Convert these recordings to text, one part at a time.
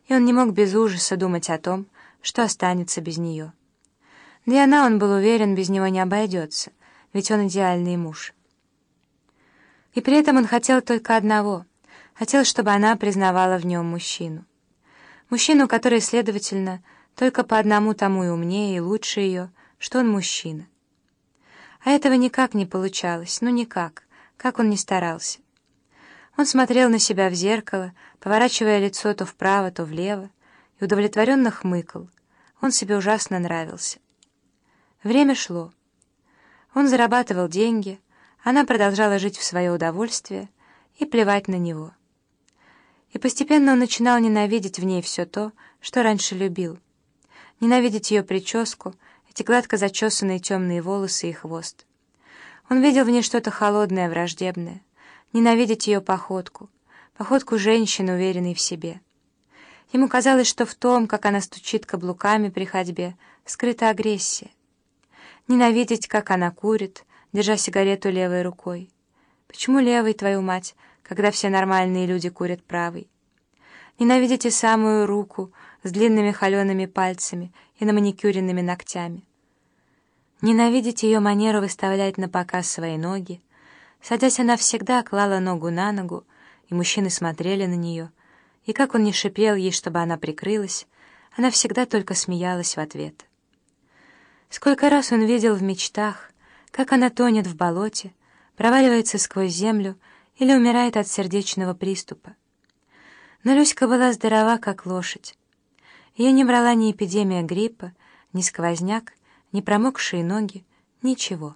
и он не мог без ужаса думать о том, что останется без нее. Да и она, он был уверен, без него не обойдется, ведь он идеальный муж. И при этом он хотел только одного — хотел, чтобы она признавала в нем мужчину. Мужчину, который, следовательно, только по одному тому и умнее, и лучше ее, что он мужчина. А этого никак не получалось, ну никак, как он ни старался. Он смотрел на себя в зеркало, поворачивая лицо то вправо, то влево, и удовлетворенно хмыкал. Он себе ужасно нравился. Время шло. Он зарабатывал деньги, она продолжала жить в свое удовольствие и плевать на него. И постепенно он начинал ненавидеть в ней все то, что раньше любил. Ненавидеть ее прическу, эти гладко зачесанные темные волосы и хвост. Он видел в ней что-то холодное, враждебное. Ненавидеть ее походку женщины, уверенной в себе. Ему казалось, что в том, как она стучит каблуками при ходьбе, скрыта агрессия. Ненавидеть, как она курит, держа сигарету левой рукой. Почему левой, твою мать, когда все нормальные люди курят правой? Ненавидеть и самую руку с длинными холеными пальцами и наманикюренными ногтями. Ненавидеть ее манеру выставлять на показ свои ноги. Садясь, она всегда клала ногу на ногу, и мужчины смотрели на нее, и как он ни шипел ей, чтобы она прикрылась, она всегда только смеялась в ответ. Сколько раз он видел в мечтах, как она тонет в болоте, проваливается сквозь землю или умирает от сердечного приступа. Но Люська была здорова, как лошадь. Ее не брала ни эпидемия гриппа, ни сквозняк, ни промокшие ноги, ничего.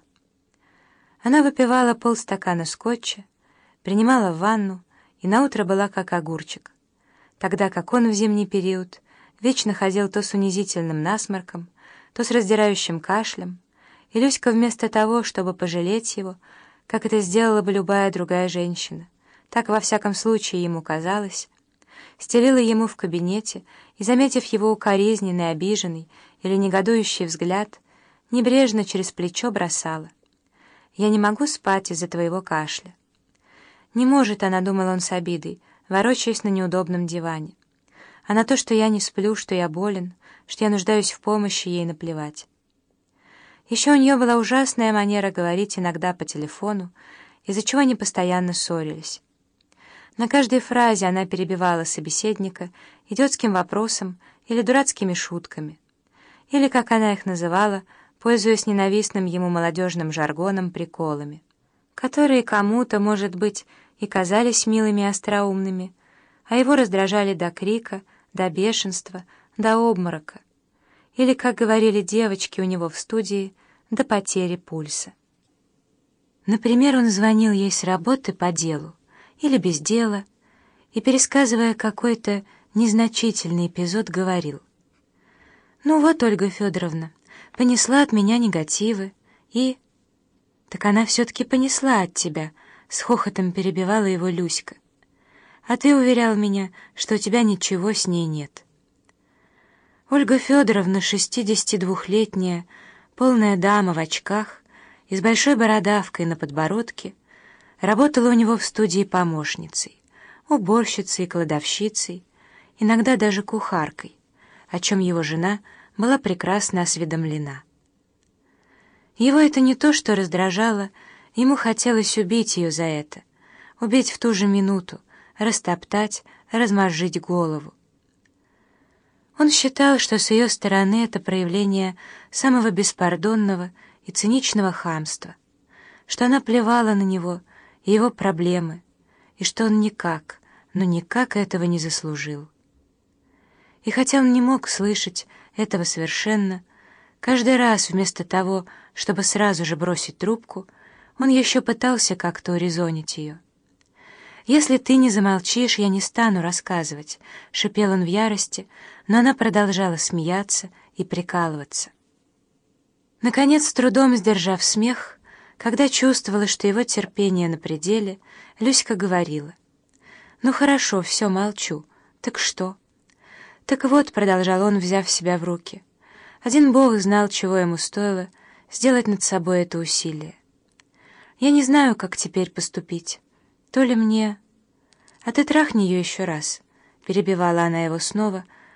Она выпивала полстакана скотча, принимала ванну и наутро была как огурчик, тогда как он в зимний период вечно ходил то с унизительным насморком, то с раздирающим кашлем, и Люська вместо того, чтобы пожалеть его, как это сделала бы любая другая женщина, так во всяком случае ему казалось, стелила ему в кабинете и, заметив его укоризненный, обиженный или негодующий взгляд, небрежно через плечо бросала: «Я не могу спать из-за твоего кашля». «Не может она», — думал он с обидой, ворочаясь на неудобном диване. «А на то, что я не сплю, что я болен, что я нуждаюсь в помощи, ей наплевать». Еще у нее была ужасная манера говорить иногда по телефону, из-за чего они постоянно ссорились. На каждой фразе она перебивала собеседника идиотским вопросом или дурацкими шутками, или, как она их называла, пользуясь ненавистным ему молодежным жаргоном, приколами, которые кому-то, может быть, и казались милыми и остроумными, а его раздражали до крика, до бешенства, до обморока, или, как говорили девочки у него в студии, до потери пульса. Например, он звонил ей с работы по делу или без дела и, пересказывая какой-то незначительный эпизод, говорил: «Ну вот, Ольга Федоровна, понесла от меня негативы, и...» «Так она все-таки понесла от тебя», — с хохотом перебивала его Люська. «А ты уверял меня, что у тебя ничего с ней нет». Ольга Федоровна, 62-летняя, полная дама в очках и с большой бородавкой на подбородке, работала у него в студии помощницей, уборщицей, кладовщицей, иногда даже кухаркой, о чем его жена была прекрасно осведомлена. Его это не то что раздражало, ему хотелось убить ее за это, убить в ту же минуту, растоптать, размозжить голову. Он считал, что с ее стороны это проявление самого беспардонного и циничного хамства, что она плевала на него и его проблемы, и что он никак, но никак этого не заслужил. И хотя он не мог слышать этого совершенно, каждый раз вместо того, чтобы сразу же бросить трубку, он еще пытался как-то урезонить ее. «Если ты не замолчишь, я не стану рассказывать», — шипел он в ярости, но она продолжала смеяться и прикалываться. Наконец, с трудом сдержав смех, когда чувствовала, что его терпение на пределе, Люська говорила: «Ну хорошо, все, молчу. Так что?» «Так вот», — продолжал он, взяв себя в руки, — «один Бог знал, чего ему стоило сделать над собой это усилие. Я не знаю, как теперь поступить. То ли мне... А ты трахни ее еще раз. перебивала она его снова,